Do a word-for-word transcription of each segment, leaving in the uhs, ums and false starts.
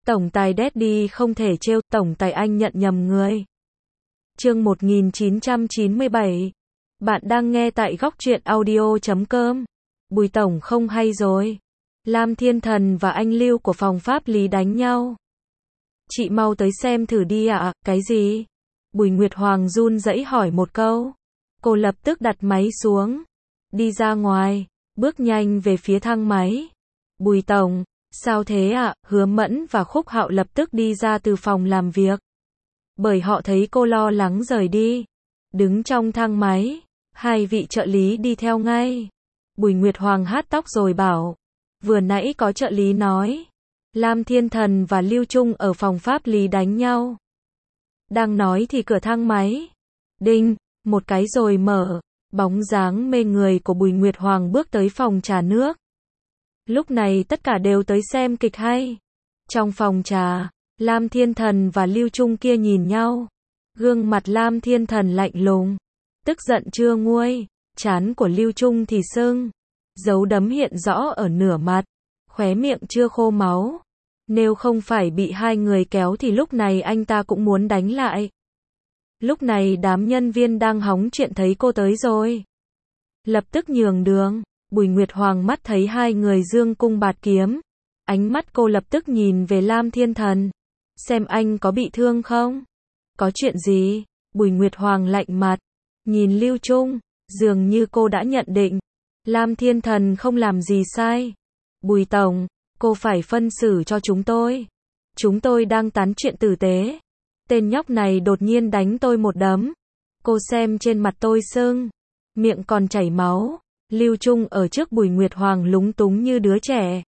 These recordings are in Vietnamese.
Tổng tài Daddy không thể trêu, tổng tài anh nhận nhầm người. Chương một nghìn chín trăm chín mươi bảy. Bạn đang nghe tại góc truyện audio chấm com. Bùi tổng không hay rồi. Lam Thiên Thần và anh Lưu của phòng pháp lý đánh nhau. Chị mau tới xem thử đi ạ. À, cái gì? Bùi Nguyệt Hoàng run rẩy hỏi một câu. Cô lập tức đặt máy xuống. Đi ra ngoài, bước nhanh về phía thang máy. Bùi tổng, sao thế ạ? À? Hứa Mẫn và Khúc Hạo lập tức đi ra từ phòng làm việc. Bởi họ thấy cô lo lắng rời đi. Đứng trong thang máy, hai vị trợ lý đi theo ngay. Bùi Nguyệt Hoàng hát tóc rồi bảo. Vừa nãy có trợ lý nói. Lam Thiên Thần và Lưu Trung ở phòng pháp lý đánh nhau. Đang nói thì cửa thang máy. Đinh, một cái rồi mở. Bóng dáng mê người của Bùi Nguyệt Hoàng bước tới phòng trà nước. Lúc này tất cả đều tới xem kịch hay. Trong phòng trà, Lam Thiên Thần và Lưu Trung kia nhìn nhau. Gương mặt Lam Thiên Thần lạnh lùng. Tức giận chưa nguôi. Trán của Lưu Trung thì sưng. Dấu đấm hiện rõ ở nửa mặt. Khóe miệng chưa khô máu. Nếu không phải bị hai người kéo thì lúc này anh ta cũng muốn đánh lại. Lúc này đám nhân viên đang hóng chuyện thấy cô tới rồi. Lập tức nhường đường. Bùi Nguyệt Hoàng mắt thấy hai người dương cung bạt kiếm. Ánh mắt cô lập tức nhìn về Lam Thiên Thần. Xem anh có bị thương không? Có chuyện gì? Bùi Nguyệt Hoàng lạnh mặt. Nhìn Lưu Trung, dường như cô đã nhận định. Lam Thiên Thần không làm gì sai. Bùi tổng, cô phải phân xử cho chúng tôi. Chúng tôi đang tán chuyện tử tế. Tên nhóc này đột nhiên đánh tôi một đấm. Cô xem trên mặt tôi sưng. Miệng còn chảy máu. Lưu Trung ở trước Bùi Nguyệt Hoàng lúng túng như đứa trẻ.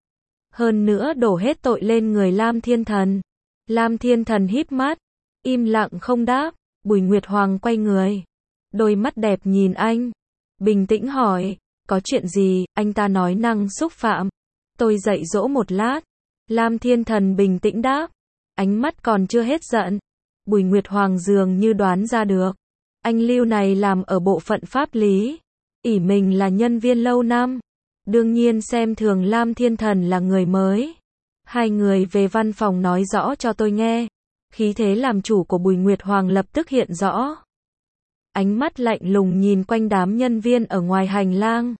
Hơn nữa đổ hết tội lên người Lam Thiên Thần. Lam Thiên Thần híp mắt. Im lặng không đáp. Bùi Nguyệt Hoàng quay người. Đôi mắt đẹp nhìn anh. Bình tĩnh hỏi. Có chuyện gì? Anh ta nói năng xúc phạm. Tôi dạy dỗ một lát. Lam Thiên Thần bình tĩnh đáp. Ánh mắt còn chưa hết giận. Bùi Nguyệt Hoàng dường như đoán ra được. Anh Lưu này làm ở bộ phận pháp lý. ỷ mình là nhân viên lâu năm. Đương nhiên xem thường Lam Thiên Thần là người mới. Hai người về văn phòng nói rõ cho tôi nghe. Khí thế làm chủ của Bùi Nguyệt Hoàng lập tức hiện rõ. Ánh mắt lạnh lùng nhìn quanh đám nhân viên ở ngoài hành lang.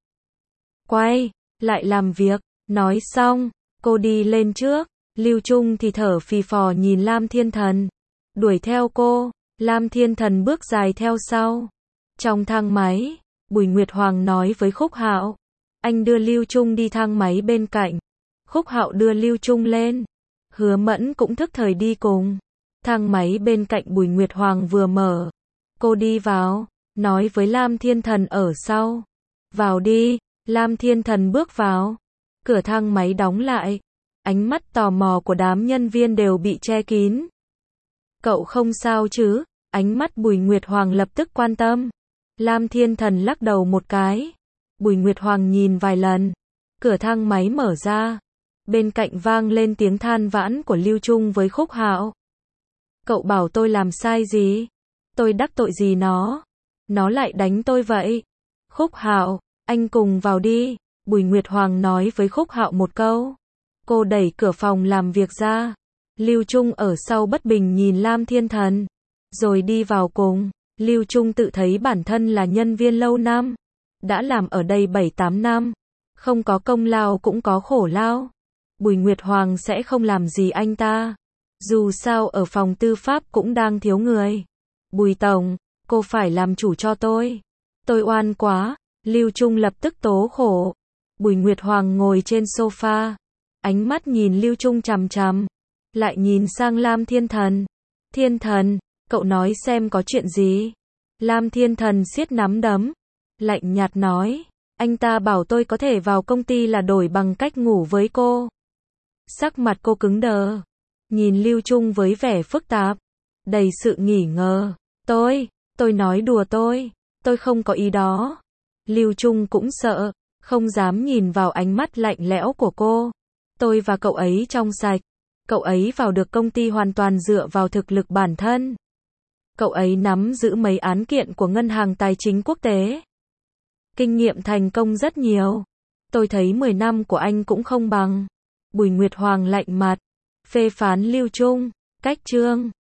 Quay, lại làm việc. Nói xong, cô đi lên trước. Lưu Trung thì thở phì phò nhìn Lam Thiên Thần. Đuổi theo cô. Lam Thiên Thần bước dài theo sau. Trong thang máy, Bùi Nguyệt Hoàng nói với Khúc Hạo. Anh đưa Lưu Trung đi thang máy bên cạnh. Khúc Hạo đưa Lưu Trung lên. Hứa Mẫn cũng thức thời đi cùng. Thang máy bên cạnh Bùi Nguyệt Hoàng vừa mở. Cô đi vào, nói với Lam Thiên Thần ở sau. Vào đi. Lam Thiên Thần bước vào. Cửa thang máy đóng lại. Ánh mắt tò mò của đám nhân viên đều bị che kín. Cậu không sao chứ? Ánh mắt Bùi Nguyệt Hoàng lập tức quan tâm. Lam Thiên Thần lắc đầu một cái. Bùi Nguyệt Hoàng nhìn vài lần. Cửa thang máy mở ra. Bên cạnh vang lên tiếng than vãn của Lưu Trung với Khúc Hạo. Cậu bảo tôi làm sai gì? Tôi đắc tội gì nó? Nó lại đánh tôi vậy? Khúc Hạo, anh cùng vào đi. Bùi Nguyệt Hoàng nói với Khúc Hạo một câu. Cô đẩy cửa phòng làm việc ra. Lưu Trung ở sau bất bình nhìn Lam Thiên Thần. Rồi đi vào cùng. Lưu Trung tự thấy bản thân là nhân viên lâu năm. Đã làm ở đây bảy tám năm. Không có công lao cũng có khổ lao. Bùi Nguyệt Hoàng sẽ không làm gì anh ta. Dù sao ở phòng tư pháp cũng đang thiếu người. Bùi tổng, cô phải làm chủ cho tôi. Tôi oan quá. Lưu Trung lập tức tố khổ. Bùi Nguyệt Hoàng ngồi trên sofa. Ánh mắt nhìn Lưu Trung chằm chằm. Lại nhìn sang Lam Thiên Thần. Thiên Thần, cậu nói xem có chuyện gì? Lam Thiên Thần siết nắm đấm. Lạnh nhạt nói. Anh ta bảo tôi có thể vào công ty là đổi bằng cách ngủ với cô. Sắc mặt cô cứng đờ. Nhìn Lưu Trung với vẻ phức tạp. Đầy sự nghi ngờ. Tôi, tôi nói đùa tôi. Tôi không có ý đó. Lưu Trung cũng sợ. Không dám nhìn vào ánh mắt lạnh lẽo của cô. Tôi và cậu ấy trong sạch. Cậu ấy vào được công ty hoàn toàn dựa vào thực lực bản thân. Cậu ấy nắm giữ mấy án kiện của ngân hàng tài chính quốc tế. Kinh nghiệm thành công rất nhiều. Tôi thấy mười năm của anh cũng không bằng. Bùi Nguyệt Hoàng lạnh mặt. Phê phán Lưu Trung, cách chương